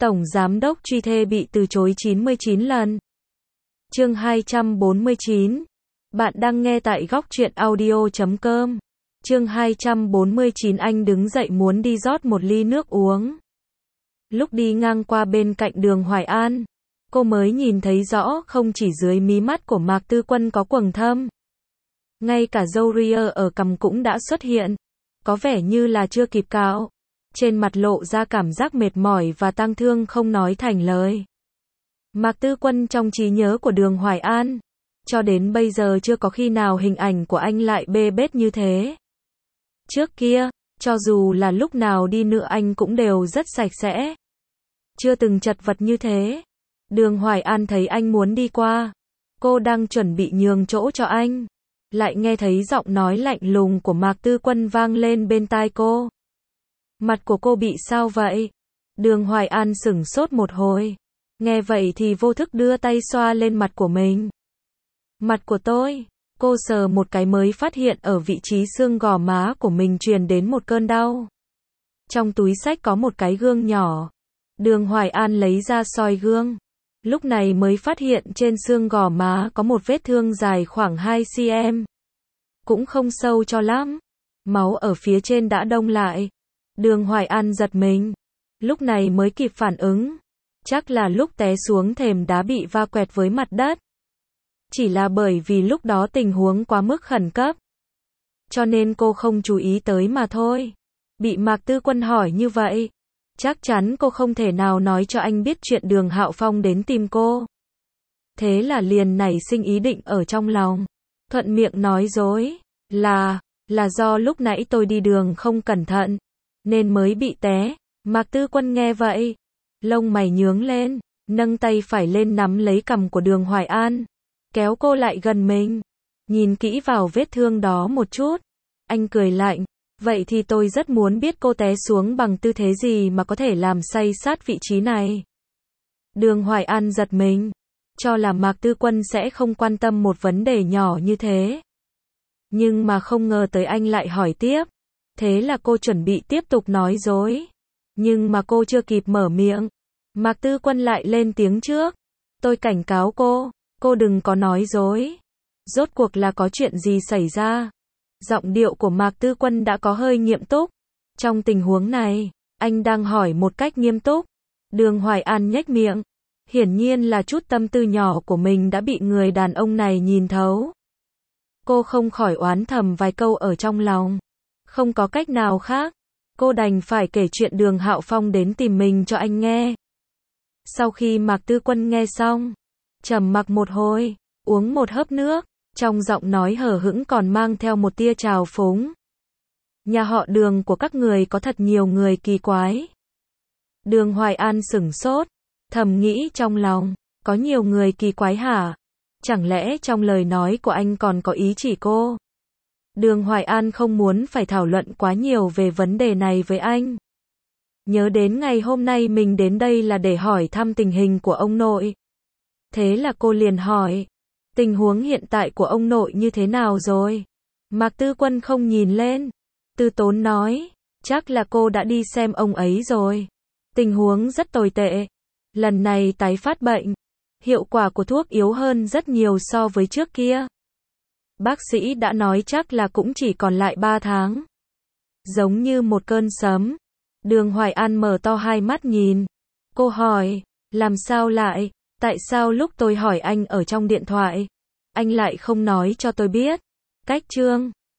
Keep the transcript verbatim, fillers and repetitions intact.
Tổng Giám đốc truy thê bị từ chối chín mươi chín lần. Chương hai trăm bốn mươi chín. Bạn đang nghe tại góc truyện audio chấm com. Chương hai trăm bốn mươi chín. Anh đứng dậy muốn đi rót một ly nước uống. Lúc đi ngang qua bên cạnh đường Hoài An, cô mới nhìn thấy rõ không chỉ dưới mí mắt của Mạc Tư Quân có quầng thâm. Ngay cả râu ria ở cằm cũng đã xuất hiện. Có vẻ như là chưa kịp cạo. Trên mặt lộ ra cảm giác mệt mỏi và tang thương không nói thành lời. Mạc Tư Quân trong trí nhớ của đường Hoài An, cho đến bây giờ chưa có khi nào hình ảnh của anh lại bê bết như thế. Trước kia, cho dù là lúc nào đi nữa anh cũng đều rất sạch sẽ. Chưa từng chật vật như thế. Đường Hoài An thấy anh muốn đi qua. Cô đang chuẩn bị nhường chỗ cho anh. Lại nghe thấy giọng nói lạnh lùng của Mạc Tư Quân vang lên bên tai cô. Mặt của cô bị sao vậy? Đường Hoài An sửng sốt một hồi. Nghe vậy thì vô thức đưa tay xoa lên mặt của mình. Mặt của tôi. Cô sờ một cái mới phát hiện ở vị trí xương gò má của mình truyền đến một cơn đau. Trong túi xách có một cái gương nhỏ. Đường Hoài An lấy ra soi gương. Lúc này mới phát hiện trên xương gò má có một vết thương dài khoảng hai xăng-ti-mét. Cũng không sâu cho lắm. Máu ở phía trên đã đông lại. Đường Hoài An giật mình. Lúc này mới kịp phản ứng. Chắc là lúc té xuống thềm đá bị va quẹt với mặt đất. Chỉ là bởi vì lúc đó tình huống quá mức khẩn cấp. Cho nên cô không chú ý tới mà thôi. Bị Mạc Tư Quân hỏi như vậy. Chắc chắn cô không thể nào nói cho anh biết chuyện đường Hạo Phong đến tìm cô. Thế là liền nảy sinh ý định ở trong lòng. Thuận miệng nói dối. Là, là do lúc nãy tôi đi đường không cẩn thận. Nên mới bị té. Mạc Tư Quân nghe vậy. Lông mày nhướng lên. Nâng tay phải lên nắm lấy cằm của đường Hoài An. Kéo cô lại gần mình. Nhìn kỹ vào vết thương đó một chút. Anh cười lạnh. Vậy thì tôi rất muốn biết cô té xuống bằng tư thế gì mà có thể làm say sát vị trí này. Đường Hoài An giật mình. Cho là Mạc Tư Quân sẽ không quan tâm một vấn đề nhỏ như thế. Nhưng mà không ngờ tới anh lại hỏi tiếp. Thế là cô chuẩn bị tiếp tục nói dối. Nhưng mà cô chưa kịp mở miệng. Mạc Tư Quân lại lên tiếng trước. Tôi cảnh cáo cô, cô đừng có nói dối. Rốt cuộc là có chuyện gì xảy ra? Giọng điệu của Mạc Tư Quân đã có hơi nghiêm túc. Trong tình huống này, anh đang hỏi một cách nghiêm túc. Đường Hoài An nhếch miệng. Hiển nhiên là chút tâm tư nhỏ của mình đã bị người đàn ông này nhìn thấu. Cô không khỏi oán thầm vài câu ở trong lòng. Không có cách nào khác. Cô đành phải kể chuyện đường Hạo Phong đến tìm mình cho anh nghe. Sau khi Mạc Tư Quân nghe xong, trầm mặc một hồi, uống một hớp nước, trong giọng nói hờ hững còn mang theo một tia trào phúng. Nhà họ Đường của các người có thật nhiều người kỳ quái. Đường Hoài An sửng sốt, thầm nghĩ trong lòng, có nhiều người kỳ quái hả? Chẳng lẽ trong lời nói của anh còn có ý chỉ cô? Đường Hoài An không muốn phải thảo luận quá nhiều về vấn đề này với anh. Nhớ đến ngày hôm nay mình đến đây là để hỏi thăm tình hình của ông nội. Thế là cô liền hỏi. Tình huống hiện tại của ông nội như thế nào rồi? Mạc Tư Quân không nhìn lên. Tư tốn nói. Chắc là cô đã đi xem ông ấy rồi. Tình huống rất tồi tệ. Lần này tái phát bệnh. Hiệu quả của thuốc yếu hơn rất nhiều so với trước kia. Bác sĩ đã nói chắc là cũng chỉ còn lại ba tháng. Giống như một cơn sấm. Đường Hoài An mở to hai mắt nhìn. Cô hỏi. Làm sao lại? Tại sao lúc tôi hỏi anh ở trong điện thoại, anh lại không nói cho tôi biết? Cách chương